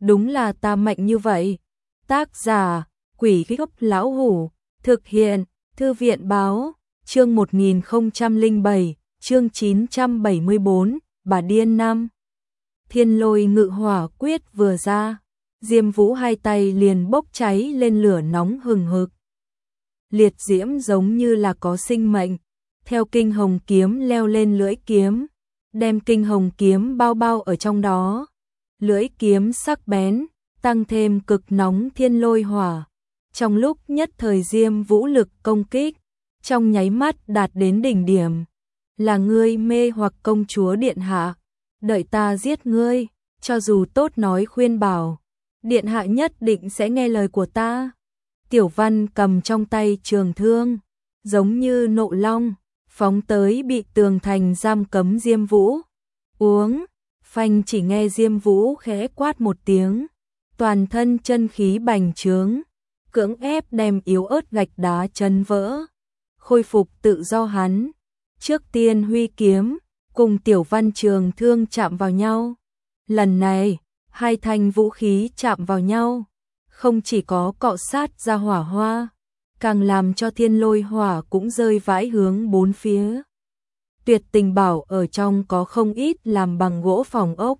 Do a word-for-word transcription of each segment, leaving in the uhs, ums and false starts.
đúng là ta mạnh như vậy. Tác giả, Quỷ Gốc Lão Hủ, thực hiện, Thư viện Báo, chương một nghìn không trăm lẻ bảy, chương chín trăm bảy mươi tư, Bà Điên Năm. Thiên Lôi Ngự Hỏa Quyết vừa ra, Diêm Vũ hai tay liền bốc cháy lên lửa nóng hừng hực. Liệt diễm giống như là có sinh mệnh, theo kinh hồng kiếm leo lên lưỡi kiếm, đem kinh hồng kiếm bao bao ở trong đó. Lưỡi kiếm sắc bén, tăng thêm cực nóng thiên lôi hỏa. Trong lúc nhất thời Diêm Vũ lực công kích, trong nháy mắt đạt đến đỉnh điểm. Là ngươi mê hoặc công chúa điện hạ, đợi ta giết ngươi, cho dù tốt nói khuyên bảo, điện hạ nhất định sẽ nghe lời của ta. Tiểu Văn cầm trong tay trường thương, giống như nộ long, phóng tới bị tường thành giam cấm Diêm Vũ. Uống, phanh, chỉ nghe Diêm Vũ khẽ quát một tiếng, toàn thân chân khí bành trướng, cưỡng ép đem yếu ớt gạch đá chân vỡ, khôi phục tự do hắn. Trước tiên huy kiếm, cùng Tiểu Văn trường thương chạm vào nhau. Lần này, hai thanh vũ khí chạm vào nhau, không chỉ có cọ sát ra hỏa hoa, càng làm cho thiên lôi hỏa cũng rơi vãi hướng bốn phía. Tuyệt Tình Bảo ở trong có không ít làm bằng gỗ phòng ốc,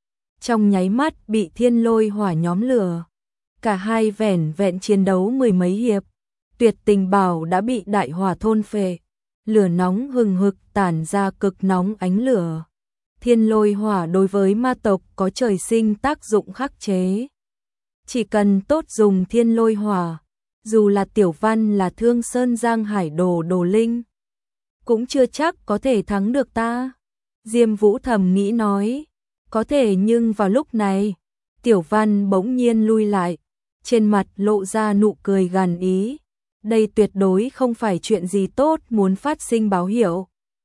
trong nháy mắt bị thiên lôi hỏa nhóm lửa. Cả hai vẻn vẹn chiến đấu mười mấy hiệp, Tuyệt Tình Bảo đã bị đại hỏa thôn phệ, lửa nóng hừng hực tản ra cực nóng ánh lửa. Thiên lôi hỏa đối với ma tộc có trời sinh tác dụng khắc chế. Chỉ cần tốt dùng thiên lôi hỏa, dù là Tiểu Văn là Thương Sơn Giang Hải Đồ Đồ Linh, cũng chưa chắc có thể thắng được ta. Diêm Vũ thầm nghĩ nói, có thể, nhưng vào lúc này, Tiểu Văn bỗng nhiên lui lại, trên mặt lộ ra nụ cười gằn ý. Đây tuyệt đối không phải chuyện gì tốt muốn phát sinh báo hiệu.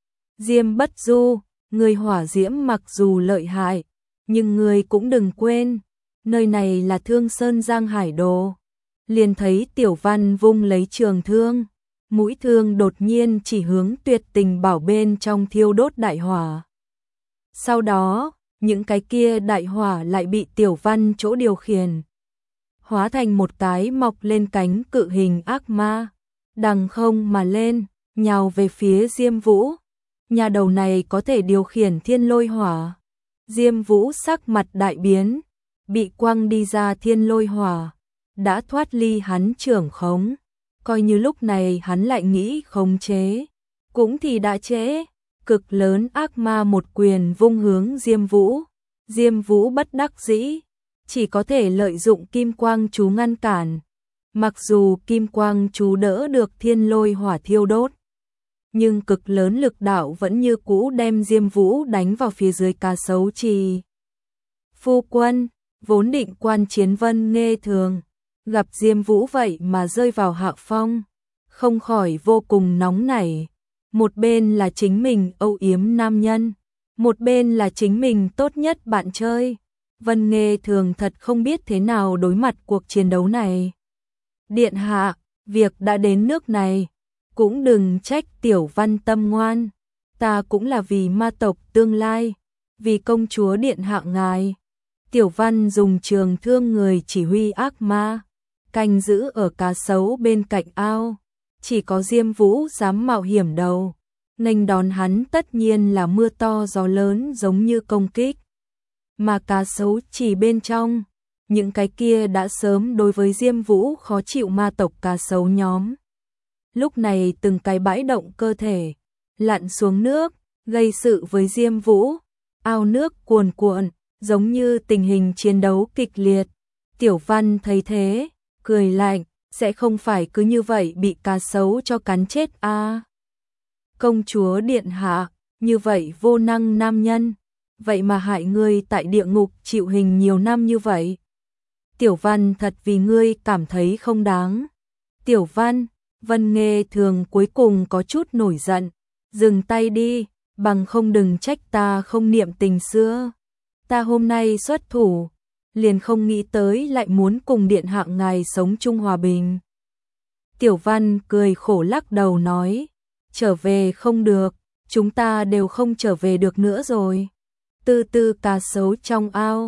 Diêm Bất Du, người hỏa diễm mặc dù lợi hại, nhưng người cũng đừng quên, nơi này là Thương Sơn Giang Hải Đồ. Liền thấy Tiểu Văn vung lấy trường thương, mũi thương đột nhiên chỉ hướng Tuyệt Tình Bảo bên trong thiêu đốt đại hỏa. Sau đó, những cái kia đại hỏa lại bị Tiểu Văn chỗ điều khiển, hóa thành một cái mọc lên cánh cự hình ác ma, đằng không mà lên, nhào về phía Diêm Vũ. Nhà đầu này có thể điều khiển thiên lôi hỏa. Diêm Vũ sắc mặt đại biến, bị quăng đi ra thiên lôi hỏa, đã thoát ly hắn trưởng khống. Coi như lúc này hắn lại nghĩ khống chế, cũng thì đã trễ. Cực lớn ác ma một quyền vung hướng Diêm Vũ. Diêm Vũ bất đắc dĩ, chỉ có thể lợi dụng kim quang chú ngăn cản. Mặc dù kim quang chú đỡ được thiên lôi hỏa thiêu đốt, nhưng cực lớn lực đạo vẫn như cũ đem Diêm Vũ đánh vào phía dưới Cá Sấu Trì. Phu quân, vốn định quan chiến Vân Nghê Thường, gặp Diêm Vũ vậy mà rơi vào hạ phong, không khỏi vô cùng nóng nảy. Một bên là chính mình âu yếm nam nhân, một bên là chính mình tốt nhất bạn chơi. Vân Nghê Thường thật không biết thế nào đối mặt cuộc chiến đấu này. Điện hạ, việc đã đến nước này, cũng đừng trách Tiểu Văn tâm ngoan. Ta cũng là vì ma tộc tương lai, vì công chúa điện hạ ngài. Tiểu Văn dùng trường thương người chỉ huy ác ma, canh giữ ở cá sấu bên cạnh ao. Chỉ có Diêm Vũ dám mạo hiểm đầu, nghênh đón hắn tất nhiên là mưa to gió lớn giống như công kích. Mà Cá Sấu Trì bên trong, những cái kia đã sớm đối với Diêm Vũ khó chịu ma tộc cá sấu nhóm, lúc này từng cái bãi động cơ thể, lặn xuống nước, gây sự với Diêm Vũ. Ao nước cuồn cuộn, giống như tình hình chiến đấu kịch liệt. Tiểu Văn thấy thế, cười lạnh, sẽ không phải cứ như vậy bị cá sấu cho cắn chết a? À? Công chúa điện hạ, như vậy vô năng nam nhân, vậy mà hại ngươi tại địa ngục chịu hình nhiều năm như vậy. Tiểu Văn thật vì ngươi cảm thấy không đáng. Tiểu Văn, Vân Nghê Thường cuối cùng có chút nổi giận, dừng tay đi, bằng không đừng trách ta không niệm tình xưa. Ta hôm nay xuất thủ, liền không nghĩ tới lại muốn cùng điện hạ ngài sống chung hòa bình. Tiểu Văn cười khổ lắc đầu nói, trở về không được, chúng ta đều không trở về được nữa rồi. Từ từ cá sấu trong ao,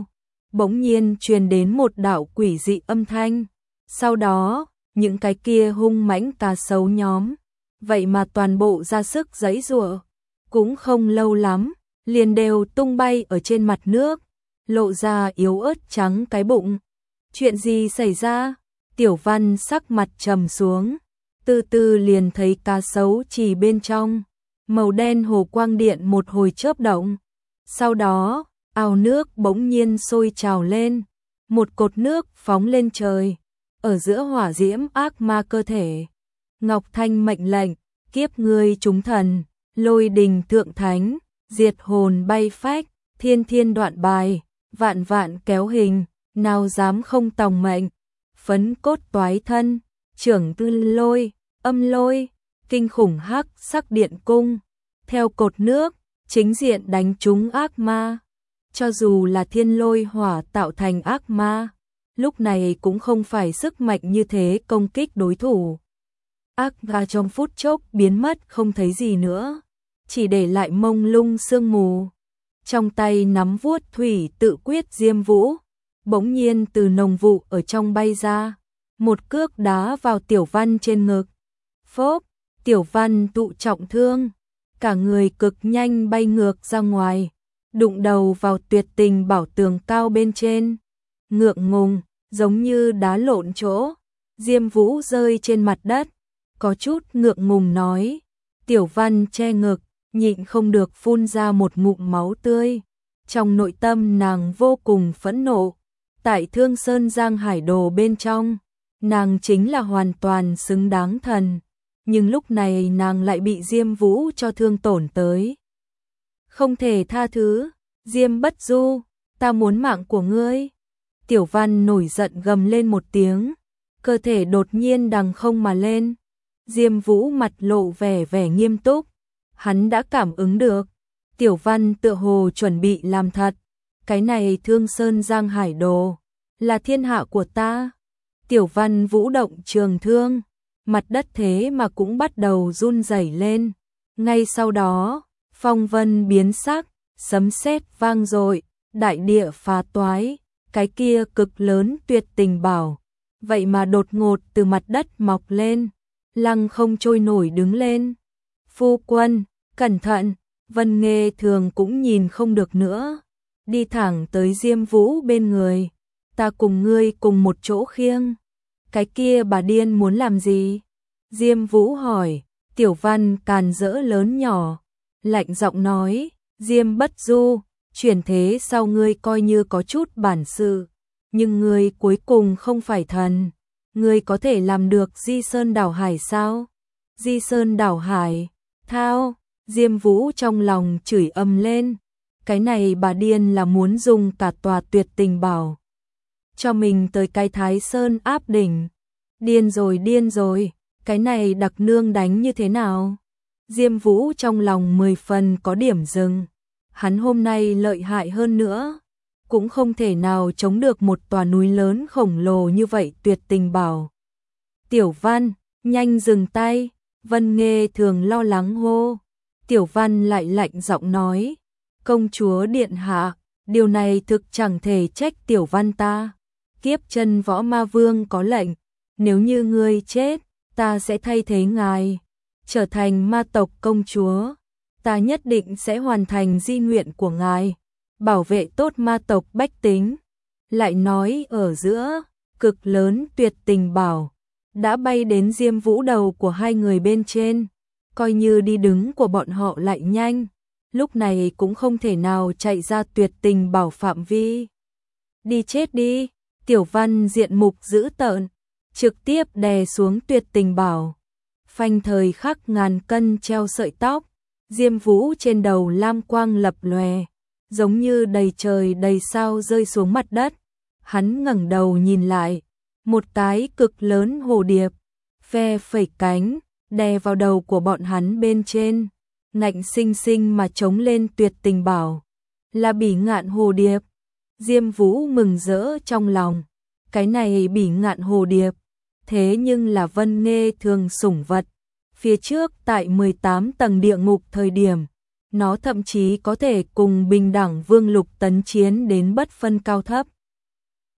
bỗng nhiên truyền đến một đạo quỷ dị âm thanh. Sau đó, những cái kia hung mãnh cá sấu nhóm, vậy mà toàn bộ ra sức giãy giụa, cũng không lâu lắm, liền đều tung bay ở trên mặt nước, lộ ra yếu ớt trắng cái bụng. Chuyện gì xảy ra? Tiểu Văn sắc mặt trầm xuống, từ từ liền thấy cá sấu chỉ bên trong, màu đen hồ quang điện một hồi chớp động. Sau đó, ao nước bỗng nhiên sôi trào lên, một cột nước phóng lên trời, ở giữa hỏa diễm ác ma cơ thể. Ngọc Thanh mệnh lệnh, kiếp ngươi chúng thần, lôi đình thượng thánh, diệt hồn bay phách, thiên thiên đoạn bài, vạn vạn kéo hình, nào dám không tòng mệnh. Phấn cốt toái thân, trưởng tư lôi, âm lôi, kinh khủng hắc sắc điện cung, theo cột nước, chính diện đánh trúng ác ma. Cho dù là thiên lôi hỏa tạo thành ác ma, lúc này cũng không phải sức mạnh như thế công kích đối thủ. Ác ma trong phút chốc biến mất không thấy gì nữa, chỉ để lại mông lung sương mù. Trong tay nắm vuốt thủy tự quyết Diêm Vũ, bỗng nhiên từ nồng vụ ở trong bay ra, một cước đá vào Tiểu Văn trên ngực. Phốp, Tiểu Văn tụ trọng thương, cả người cực nhanh bay ngược ra ngoài, đụng đầu vào tuyệt tình bảo tường cao bên trên. Ngượng ngùng, giống như đá lộn chỗ, Diêm Vũ rơi trên mặt đất, có chút ngượng ngùng nói. Tiểu Văn che ngực, nhịn không được phun ra một ngụm máu tươi. Trong nội tâm nàng vô cùng phẫn nộ. Tại Thương Sơn Giang Hải Đồ bên trong, nàng chính là hoàn toàn xứng đáng thần. Nhưng lúc này nàng lại bị Diêm Vũ cho thương tổn tới. Không thể tha thứ, Diêm Bất Du, ta muốn mạng của ngươi. Tiểu Văn nổi giận gầm lên một tiếng, cơ thể đột nhiên đằng không mà lên. Diêm Vũ mặt lộ vẻ vẻ nghiêm túc, hắn đã cảm ứng được. Tiểu Văn tựa hồ chuẩn bị làm thật. Cái này Thương Sơn Giang Hải Đồ, là thiên hạ của ta. Tiểu Văn vũ động trường thương, mặt đất thế mà cũng bắt đầu run rẩy lên. Ngay sau đó, phong vân biến sắc, sấm sét vang dội, đại địa phá toái, cái kia cực lớn tuyệt tình bảo, vậy mà đột ngột từ mặt đất mọc lên, lăng không trôi nổi đứng lên. Phu quân, cẩn thận, Vân Nghê Thường cũng nhìn không được nữa, đi thẳng tới Diêm Vũ bên người. Ta cùng ngươi cùng một chỗ khiêng. Cái kia bà điên muốn làm gì? Diêm Vũ hỏi. Tiểu Văn càn rỡ lớn nhỏ, lạnh giọng nói, Diêm Bất Du, chuyển thế sau ngươi coi như có chút bản sự, nhưng ngươi cuối cùng không phải thần. Ngươi có thể làm được Di Sơn Đảo Hải sao? Di Sơn Đảo Hải, thao, Diêm Vũ trong lòng chửi ầm lên. Cái này bà điên là muốn dùng cả tòa tuyệt tình bảo cho mình tới cái Thái Sơn áp đỉnh. Điên rồi điên rồi, cái này đặc nương đánh như thế nào? Diêm Vũ trong lòng mười phần có điểm dừng. Hắn hôm nay lợi hại hơn nữa, cũng không thể nào chống được một tòa núi lớn khổng lồ như vậy tuyệt tình bảo. Tiểu Văn, nhanh dừng tay, Vân Nghê Thường lo lắng hô. Tiểu Văn lại lạnh giọng nói, công chúa điện hạ, điều này thực chẳng thể trách Tiểu Văn ta. Kiếp chân võ ma vương có lệnh, nếu như ngươi chết, ta sẽ thay thế ngài, trở thành ma tộc công chúa. Ta nhất định sẽ hoàn thành di nguyện của ngài, bảo vệ tốt ma tộc bách tính. Lại nói ở giữa, cực lớn tuyệt tình bảo, đã bay đến Diêm Vũ đầu của hai người bên trên, coi như đi đứng của bọn họ lại nhanh, lúc này cũng không thể nào chạy ra tuyệt tình bảo phạm vi. Đi chết đi, Tiểu Văn diện mục dữ tợn, trực tiếp đè xuống tuyệt tình bảo. Phanh thời khắc ngàn cân treo sợi tóc, Diêm Vũ trên đầu lam quang lập lòe, giống như đầy trời đầy sao rơi xuống mặt đất. Hắn ngẩng đầu nhìn lại, một cái cực lớn hồ điệp, phe phẩy cánh, đè vào đầu của bọn hắn bên trên, ngạnh sinh sinh mà chống lên tuyệt tình bảo. Là Bỉ Ngạn hồ điệp. Diêm Vũ mừng rỡ trong lòng, cái này Bỉ Ngạn hồ điệp, thế nhưng là Vân Nghê Thường sủng vật. Phía trước tại mười tám tầng địa ngục thời điểm, nó thậm chí có thể cùng bình đẳng vương lục tấn chiến đến bất phân cao thấp.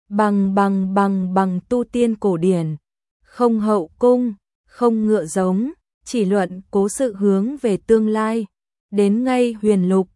Bằng bằng bằng bằng tu tiên cổ điển, không hậu cung, không ngựa giống, chỉ luận cố sự hướng về tương lai. Đến ngay huyền lục,